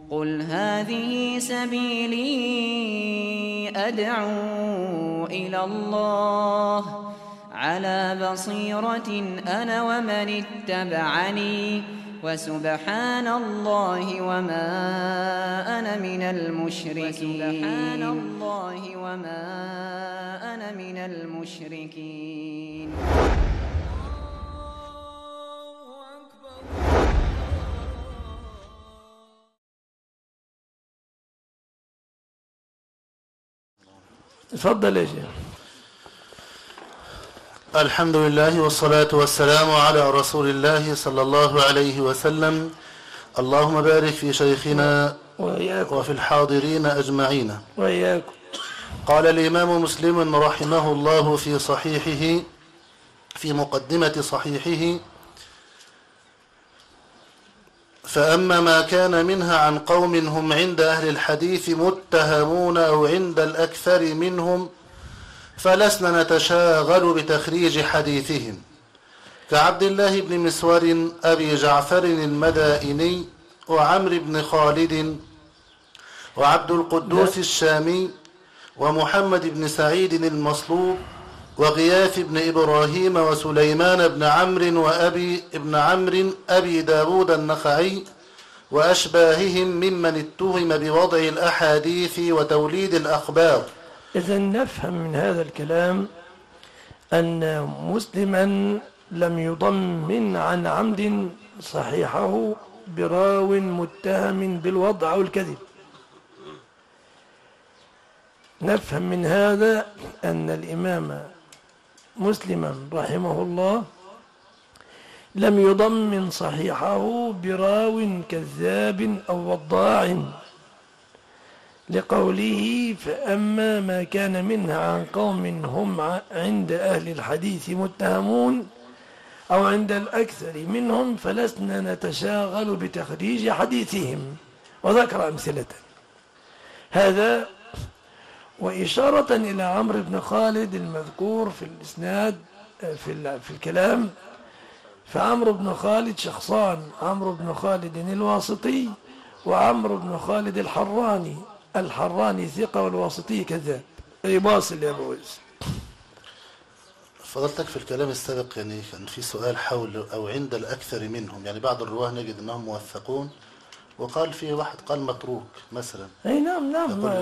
قل هذه سبيلي أدعو إلى الله على بصيرة أنا ومن اتبعني وسبحان الله وما أنا من المشركين. تفضل يا شيخ. الحمد لله والصلاة والسلام على رسول الله صلى الله عليه وسلم. اللهم بارك في شيخنا وفي الحاضرين أجمعين وإياكم. قال الإمام مسلم رحمه الله في صحيحه في مقدمة صحيحه: فأما ما كان منها عن قوم هم عند أهل الحديث متهمون أو عند الأكثر منهم فلسنا نتشاغل بتخريج حديثهم، كعبد الله بن مسور أبي جعفر المدائني وعمرو بن خالد وعبد القدوس الشامي ومحمد بن سعيد المصلوب وغياث بن إبراهيم وسليمان بن عمرو وأبي ابن عمرو أبي داود النخعي وأشباههم ممن اتهم بوضع الأحاديث وتوليد الأخبار. إذن نفهم من هذا الكلام أن مسلما لم يضمن عن عمد صحيحه براو متهم بالوضع أو الكذب. نفهم من هذا أن الإمام مسلما رحمه الله لم يضمن صحيحه براو كذاب أو وضاع، لقوله: فأما ما كان منها عن قوم هم عند أهل الحديث متهمون أو عند الأكثر منهم فلسنا نتشاغل بتخريج حديثهم، وذكر أمثلة. هذا وإشارة إلى عمرو بن خالد المذكور في الإسناد في الكلام. فعمرو بن خالد شخصان: عمرو بن خالد الواسطي وعمرو بن خالد الحراني ثقة والواسطي كذاب. باصل يا أبو ويس. فضلتك في الكلام السابق يعني كان في سؤال حول أو عند الأكثر منهم، يعني بعض الرواه نجد أنهم موثقون، وقال في واحد قال متروك مثلا. أي نعم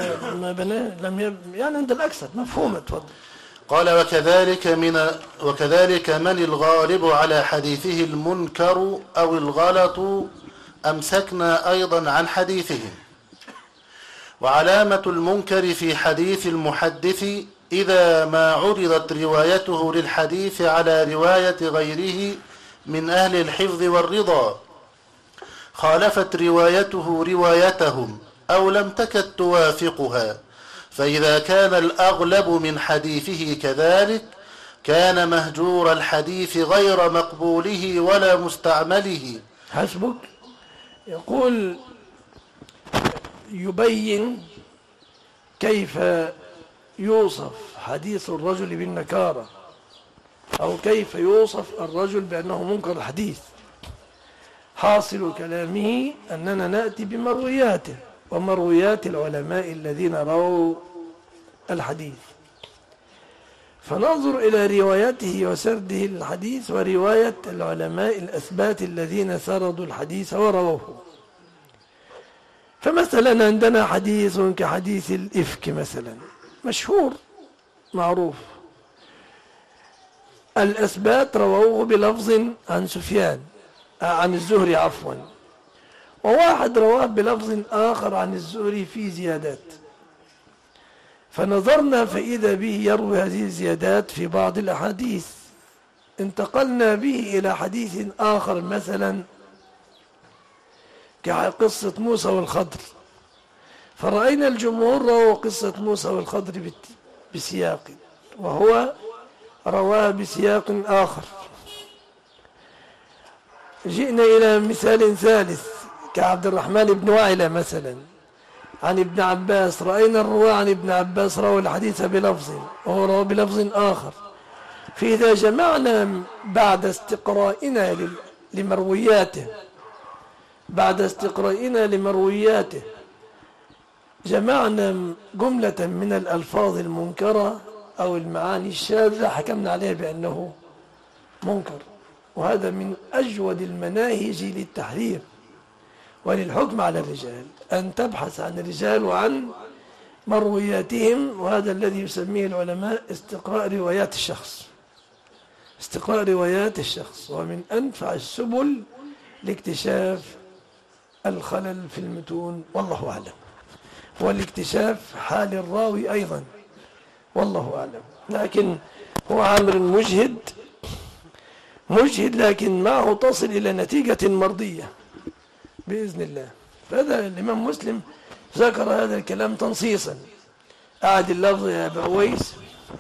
يعني عند الأكثر مفهومة. تفضل. قال: وكذلك من الغالب على حديثه المنكر أو الغلط أمسكنا أيضا عن حديثهم. وعلامة المنكر في حديث المحدث إذا ما عرضت روايته للحديث على رواية غيره من أهل الحفظ والرضا خالفت روايته روايتهم أو لم تكد توافقها، فإذا كان الأغلب من حديثه كذلك كان مهجور الحديث غير مقبوله ولا مستعمله. حسبك. يقول يبين كيف يوصف حديث الرجل بالنكارة، أو كيف يوصف الرجل بأنه منكر الحديث. حاصل كلامه أننا نأتي بمروياته ومرويات العلماء الذين رووا الحديث، فننظر إلى روايته وسرده الحديث ورواية العلماء الأثبات الذين سردوا الحديث ورووه. فمثلا عندنا حديث كحديث الإفك مثلا، مشهور معروف، الأثبات رووه بلفظ عن سفيان عن الزهري عفوا، وواحد رواه بلفظ آخر عن الزهري في زيادات، فنظرنا فإذا به يروي هذه الزيادات في بعض الأحاديث. انتقلنا به إلى حديث آخر مثلا كقصة موسى والخضر، فرأينا الجمهور رووا قصة موسى والخضر بسياق، وهو رواه بسياق آخر. جئنا إلى مثال ثالث كعبد الرحمن بن وعلة مثلا عن ابن عباس، رأينا الرواة عن ابن عباس رووا الحديث بلفظ وهو رواه بلفظ آخر. فإذا جمعنا بعد استقرائنا لمروياته بعد استقرائنا لمروياته جمعنا جملة من الألفاظ المنكرة أو المعاني الشاذة حكمنا عليه بأنه منكر، وهذا من أجود المناهج للتحرير وللحكم على الرجال، أن تبحث عن الرجال وعن مروياتهم، وهذا الذي يسميه العلماء استقراء روايات الشخص. استقراء روايات الشخص ومن أنفع السبل لاكتشاف الخلل في المتون، والله أعلم، والاكتشاف حال الراوي أيضا، والله أعلم. لكن هو عامل مجهد، لكن معه تصل إلى نتيجة مرضية بإذن الله. فهذا الإمام مسلم ذكر هذا الكلام تنصيصا. أعد اللفظ يا أبا عويس.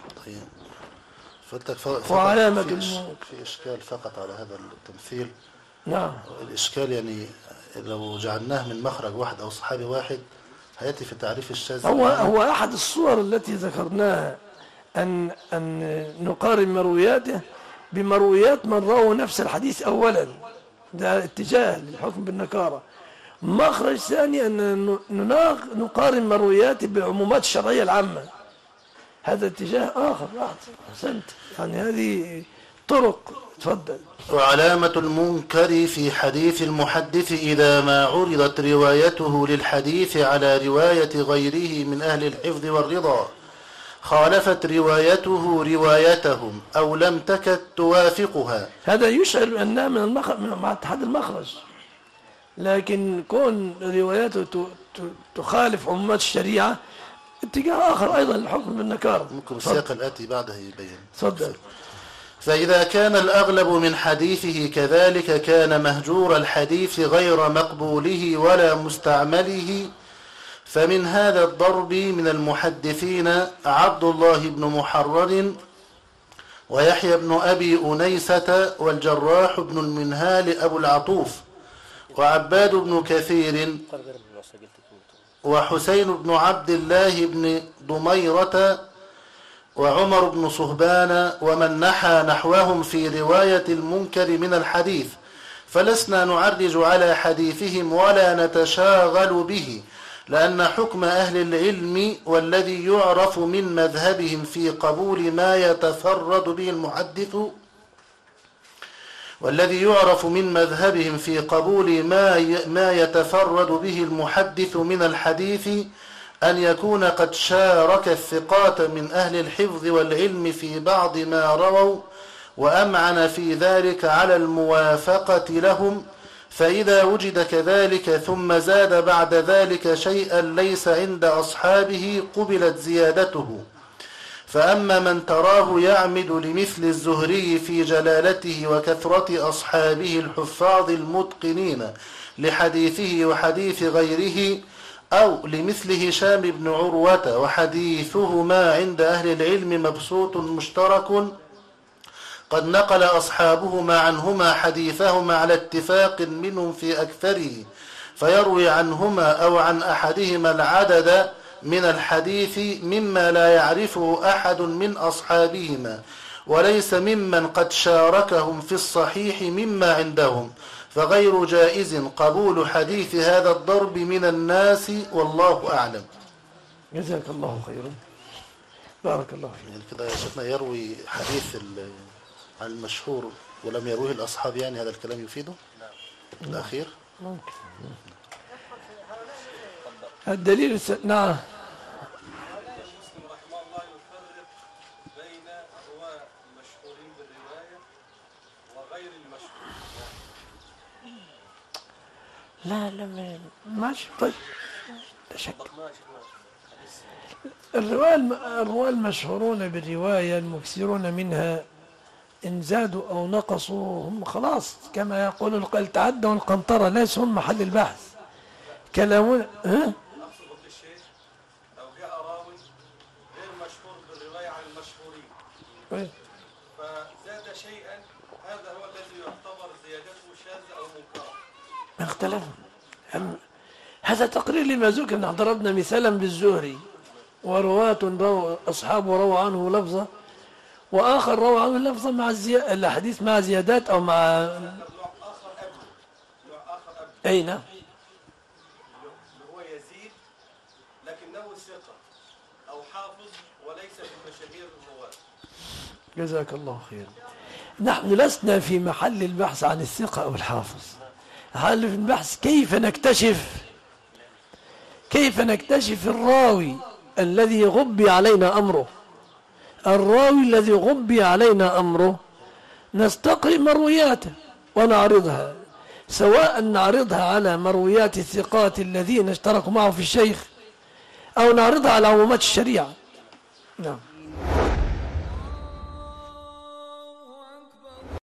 وعلامة في إشكال فقط على هذا التمثيل. نعم. الإشكال يعني لو جعلناه من مخرج واحد أو صحابي واحد هيأتي في تعريف الشاذ. هو أحد الصور التي ذكرناها أن نقارن مروياته بمرويات من رووا نفس الحديث أولا، ده اتجاه للحكم بالنكارة. مخرج ثاني أن نقارن مروياته بالعمومات الشرعية العامة، هذا اتجاه آخر. أحسنت، يعني هذه طرق. تفضل. وعلامة المنكر في حديث المحدث إذا ما عرضت روايته للحديث على رواية غيره من أهل الحفظ والرضا خالفت روايته روايتهم أو لم تكد توافقها. هذا يشعر أنها مع اتحاد المخرج، لكن كون رواياته تخالف عمومات الشريعة اتجاه آخر أيضا للحكم بالنكارة. ممكن السياق الآتي بعده يبين. تفضل. فإذا كان الأغلب من حديثه كذلك كان مهجور الحديث غير مقبوله ولا مستعمله. فمن هذا الضرب من المحدثين عبد الله بن محرر ويحيى بن أبي أنيسة والجراح بن المنهال أبو العطوف وعباد بن كثير وحسين بن عبد الله بن ضميرة وعمر بن صهبان ومن نحى نحوهم في رواية المنكر من الحديث، فلسنا نعرج على حديثهم ولا نتشاغل به، لأن حكم أهل العلم والذي يعرف من مذهبهم في قبول ما يتفرد به المحدث ما يتفرد به المحدث من الحديث أن يكون قد شارك الثقات من أهل الحفظ والعلم في بعض ما رووا وأمعن في ذلك على الموافقة لهم، فإذا وجد كذلك ثم زاد بعد ذلك شيئا ليس عند أصحابه قبلت زيادته. فأما من تراه يعمد لمثل الزهري في جلالته وكثرة أصحابه الحفاظ المتقنين لحديثه وحديث غيره، أو لمثل هشام بن عروة وحديثهما عند أهل العلم مبسوط مشترك قد نقل أصحابهما عنهما حديثهما على اتفاق منهم في أكثره، فيروي عنهما أو عن أحدهما العدد من الحديث مما لا يعرفه أحد من أصحابهما وليس ممن قد شاركهم في الصحيح مما عندهم، فغير جائز قبول حديث هذا الضرب من الناس، والله أعلم. جزاك الله خيرا، بارك الله فيك. يعني كده يا شيخنا يروي حديث المشهور ولم يروه الأصحاب، يعني هذا الكلام يفيده؟ نعم. الأخير ممكن. الدليل نعم. لا ماشي. طيب لا شك. الرواة المشهورون بالرواية المكثرون منها إن زادوا أو نقصوا هم خلاص كما يقول القائل تعدوا القنطرة، ليس هم محل البحث. كلامنا أقصد الشيخ لو جاء راوي غير مشهور بالرواية عن المشهورين فزاد شيئا، هذا هو الذي يعتبر زيادته شاذة أو منكرة. اختلف. هذا تقرير لما ذكر. نحن ضربنا مثالا بالزهري ورواة أصحابه روى عنه لفظة وآخر روى عنه لفظة مع الحديث مع زيادات أو مع نوع آخر أي نعم. اللي هو يزيد لكنه ثقة أو حافظ وليس من مشاهير الرواة. جزاك الله خير. نحن لسنا في محل البحث عن الثقة أو الحافظ. حل في البحث كيف نكتشف الراوي الذي غبي علينا أمره. الراوي الذي غبي علينا أمره نستقرئ مروياته ونعرضها، سواء نعرضها على مرويات الثقات الذين اشتركوا معه في الشيخ أو نعرضها على عمومات الشريعة. نعم.